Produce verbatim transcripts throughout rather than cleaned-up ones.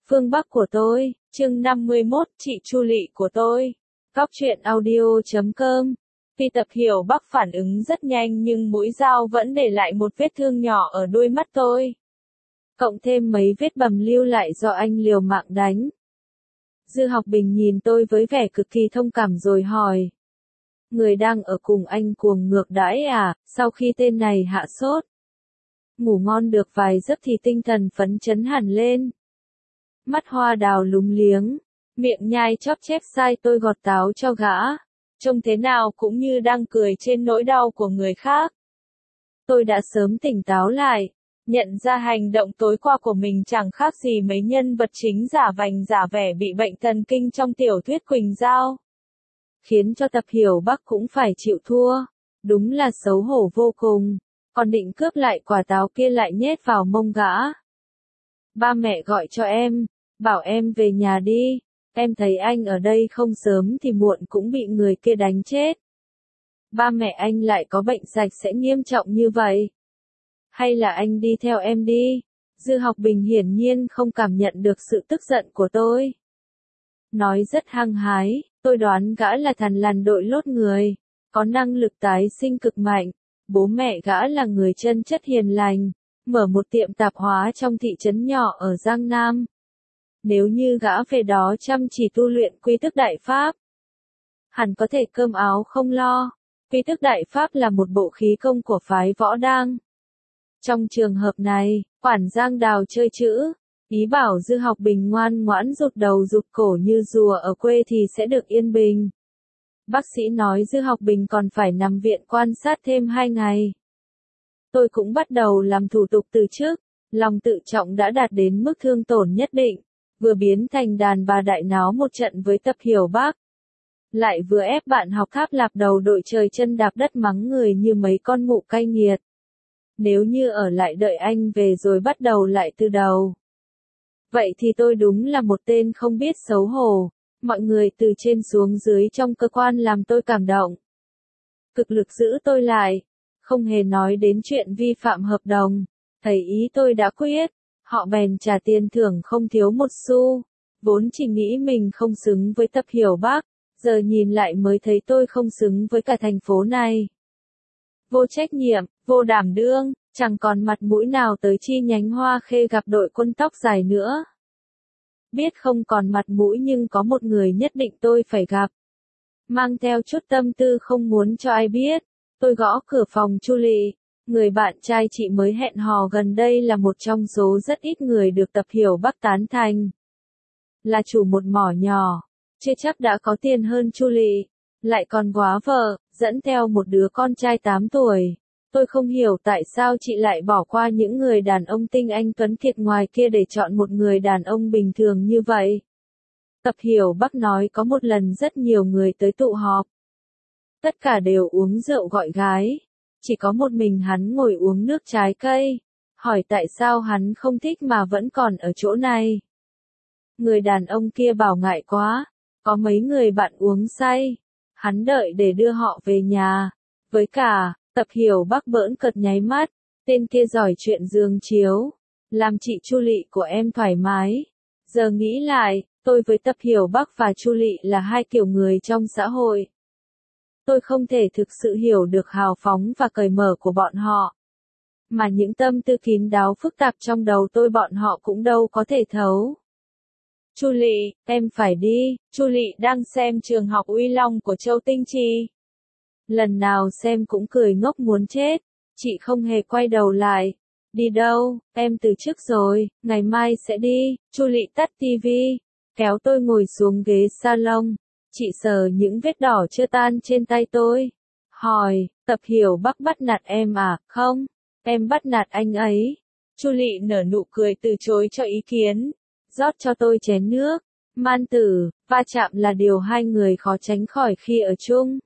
Phương Bắc của tôi, chương năm mươi mốt, chị Chu Lị của tôi. Góc truyện audio chấm com. Vì Tập Hiểu Bắc phản ứng rất nhanh nhưng mũi dao vẫn để lại một vết thương nhỏ ở đuôi mắt tôi. Cộng thêm mấy vết bầm lưu lại do anh liều mạng đánh. Dư Học Bình nhìn tôi với vẻ cực kỳ thông cảm rồi hỏi. Người đang ở cùng anh cuồng ngược đãi à, sau khi tên này hạ sốt. Ngủ ngon được vài giấc thì tinh thần phấn chấn hẳn lên. Mắt hoa đào lúng liếng, miệng nhai chóp chép sai tôi gọt táo cho gã. Trông thế nào cũng như đang cười trên nỗi đau của người khác. Tôi đã sớm tỉnh táo lại, nhận ra hành động tối qua của mình chẳng khác gì mấy nhân vật chính giả vành giả vẻ bị bệnh thần kinh trong tiểu thuyết Quỳnh Giao. Khiến cho Tập Hiểu Bắc cũng phải chịu thua, đúng là xấu hổ vô cùng, còn định cướp lại quả táo kia lại nhét vào mông gã. Ba mẹ gọi cho em, bảo em về nhà đi, em thấy anh ở đây không sớm thì muộn cũng bị người kia đánh chết. Ba mẹ anh lại có bệnh sạch sẽ nghiêm trọng như vậy. Hay là anh đi theo em đi? Dư Học Bình hiển nhiên không cảm nhận được sự tức giận của tôi. Nói rất hăng hái, tôi đoán gã là thằn lằn đội lốt người, có năng lực tái sinh cực mạnh, bố mẹ gã là người chân chất hiền lành, mở một tiệm tạp hóa trong thị trấn nhỏ ở Giang Nam. Nếu như gã về đó chăm chỉ tu luyện quy thức đại pháp, hẳn có thể cơm áo không lo. Quy thức đại pháp là một bộ khí công của phái Võ Đang. Trong trường hợp này, quản Giang Đào chơi chữ, ý bảo Dư Học Bình ngoan ngoãn rụt đầu rụt cổ như rùa ở quê thì sẽ được yên bình. Bác sĩ nói Dư Học Bình còn phải nằm viện quan sát thêm hai ngày. Tôi cũng bắt đầu làm thủ tục từ chức, lòng tự trọng đã đạt đến mức thương tổn nhất định, vừa biến thành đàn bà đại náo một trận với Tập Hiểu Bắc. Lại vừa ép bạn học tháp lạp đầu đội trời chân đạp đất mắng người như mấy con mụ cay nghiệt. Nếu như ở lại đợi anh về rồi bắt đầu lại từ đầu. Vậy thì tôi đúng là một tên không biết xấu hổ, mọi người từ trên xuống dưới trong cơ quan làm tôi cảm động. Cực lực giữ tôi lại, không hề nói đến chuyện vi phạm hợp đồng, thấy ý tôi đã quyết, họ bèn trả tiền thưởng không thiếu một xu, vốn chỉ nghĩ mình không xứng với Tập Hiểu Bắc, giờ nhìn lại mới thấy tôi không xứng với cả thành phố này. Vô trách nhiệm, vô đảm đương, chẳng còn mặt mũi nào tới chi nhánh Hoa Khê gặp đội quân tóc dài nữa. Biết không còn mặt mũi nhưng có một người nhất định tôi phải gặp. Mang theo chút tâm tư không muốn cho ai biết, tôi gõ cửa phòng Chu Lị, người bạn trai chị mới hẹn hò gần đây là một trong số rất ít người được Tập Hiểu Bắc tán thành. Là chủ một mỏ nhỏ, chưa chắc đã có tiền hơn Chu Lị, lại còn góa vợ, dẫn theo một đứa con trai tám tuổi. Tôi không hiểu tại sao chị lại bỏ qua những người đàn ông tinh anh tuấn kiệt ngoài kia để chọn một người đàn ông bình thường như vậy. Tập Hiểu Bắc nói có một lần rất nhiều người tới tụ họp. Tất cả đều uống rượu gọi gái. Chỉ có một mình hắn ngồi uống nước trái cây. Hỏi tại sao hắn không thích mà vẫn còn ở chỗ này. Người đàn ông kia bảo ngại quá. Có mấy người bạn uống say. Hắn đợi để đưa họ về nhà. Với cả, Tập Hiểu Bắc bỡn cợt nháy mắt. Tên kia giỏi chuyện giường chiếu. Làm chị Chu Lị của em thoải mái. Giờ nghĩ lại, tôi với Tập Hiểu Bắc và Chu Lị là hai kiểu người trong xã hội. Tôi không thể thực sự hiểu được hào phóng và cởi mở của bọn họ. Mà những tâm tư kín đáo phức tạp trong đầu tôi bọn họ cũng đâu có thể thấu. Chu Lị, em phải đi, Chu Lị đang xem trường học Uy Long của Châu Tinh Trì. Lần nào xem cũng cười ngốc muốn chết, chị không hề quay đầu lại. Đi đâu, em từ chức rồi, ngày mai sẽ đi. Chu Lị tắt tivi, kéo tôi ngồi xuống ghế salon. Chị sờ những vết đỏ chưa tan trên tay tôi. Hỏi, Tập Hiểu Bắc bắt nạt em à? Không, em bắt nạt anh ấy. Chu Lị nở nụ cười từ chối cho ý kiến. Rót cho tôi chén nước. Man tử, va chạm là điều hai người khó tránh khỏi khi ở chung.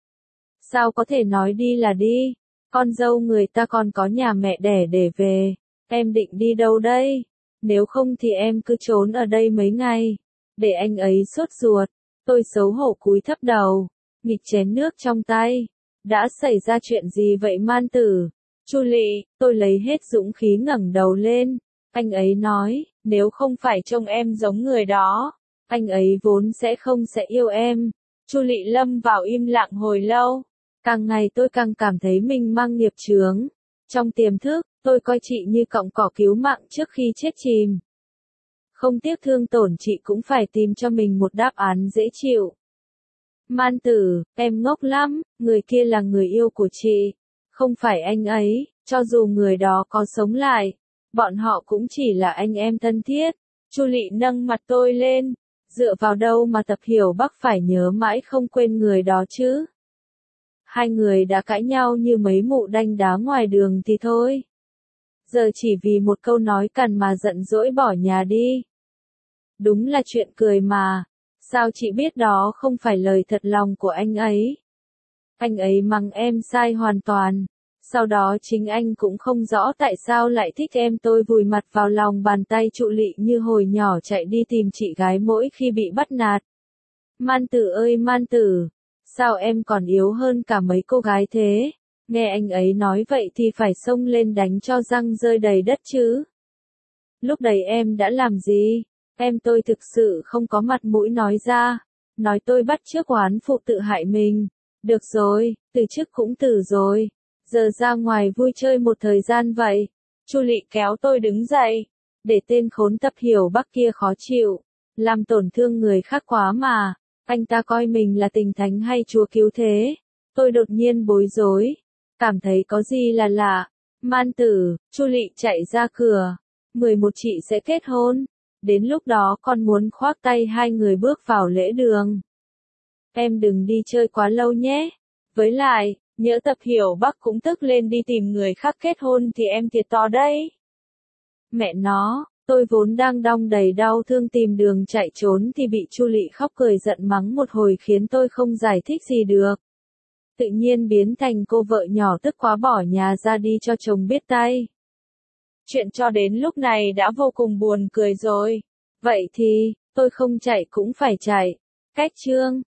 Sao có thể nói đi là đi? Con dâu người ta còn có nhà mẹ đẻ để về. Em định đi đâu đây? Nếu không thì em cứ trốn ở đây mấy ngày. Để anh ấy sốt ruột. Tôi xấu hổ cúi thấp đầu. Nghịch chén nước trong tay. Đã xảy ra chuyện gì vậy Man tử? Chu Lị, tôi lấy hết dũng khí ngẩng đầu lên. Anh ấy nói, Nếu không phải trông em giống người đó, anh ấy vốn sẽ không sẽ yêu em. Chu Lị lâm vào im lặng hồi lâu. Càng ngày tôi càng cảm thấy mình mang nghiệp chướng. Trong tiềm thức, tôi coi chị như cọng cỏ cứu mạng trước khi chết chìm. Không tiếc thương tổn chị cũng phải tìm cho mình một đáp án dễ chịu. Man Tử, em ngốc lắm, người kia là người yêu của chị. Không phải anh ấy, cho dù người đó có sống lại, bọn họ cũng chỉ là anh em thân thiết. Chu Lị nâng mặt tôi lên. Dựa vào đâu mà Tập Hiểu Bắc phải nhớ mãi không quên người đó chứ? Hai người đã cãi nhau như mấy mụ đanh đá ngoài đường thì thôi. Giờ chỉ vì một câu nói cằn mà giận dỗi bỏ nhà đi. Đúng là chuyện cười mà. Sao chị biết đó không phải lời thật lòng của anh ấy? Anh ấy mắng em sai hoàn toàn. Sau đó chính anh cũng không rõ tại sao lại thích em. Tôi vùi mặt vào lòng bàn tay Chu Lị như hồi nhỏ chạy đi tìm chị gái mỗi khi bị bắt nạt. Man Tử ơi Man Tử, sao em còn yếu hơn cả mấy cô gái thế? Nghe anh ấy nói vậy thì phải xông lên đánh cho răng rơi đầy đất chứ. Lúc đấy em đã làm gì? Em tôi thực sự không có mặt mũi nói ra. Nói tôi bắt chước oán phụ tự hại mình. Được rồi, từ chức cũng từ rồi. Giờ ra ngoài vui chơi một thời gian vậy. Chu Lị kéo tôi đứng dậy. Để tên khốn Tập Hiểu Bắc kia khó chịu. Làm tổn thương người khác quá mà. Anh ta coi mình là tình thánh hay chúa cứu thế. Tôi đột nhiên bối rối. Cảm thấy có gì là lạ. Man Tử, Chu Lị chạy ra cửa. mười một chị sẽ kết hôn. Đến lúc đó con muốn khoác tay hai người bước vào lễ đường. Em đừng đi chơi quá lâu nhé. Với lại, nhỡ Tập Hiểu Bắc cũng tức lên đi tìm người khác kết hôn thì em thiệt to đấy. Mẹ nó, tôi vốn đang đong đầy đau thương tìm đường chạy trốn thì bị Chu Lị khóc cười giận mắng một hồi khiến tôi không giải thích gì được. Tự nhiên biến thành cô vợ nhỏ tức quá bỏ nhà ra đi cho chồng biết tay. Chuyện cho đến lúc này đã vô cùng buồn cười rồi. Vậy thì, tôi không chạy cũng phải chạy. Cách chương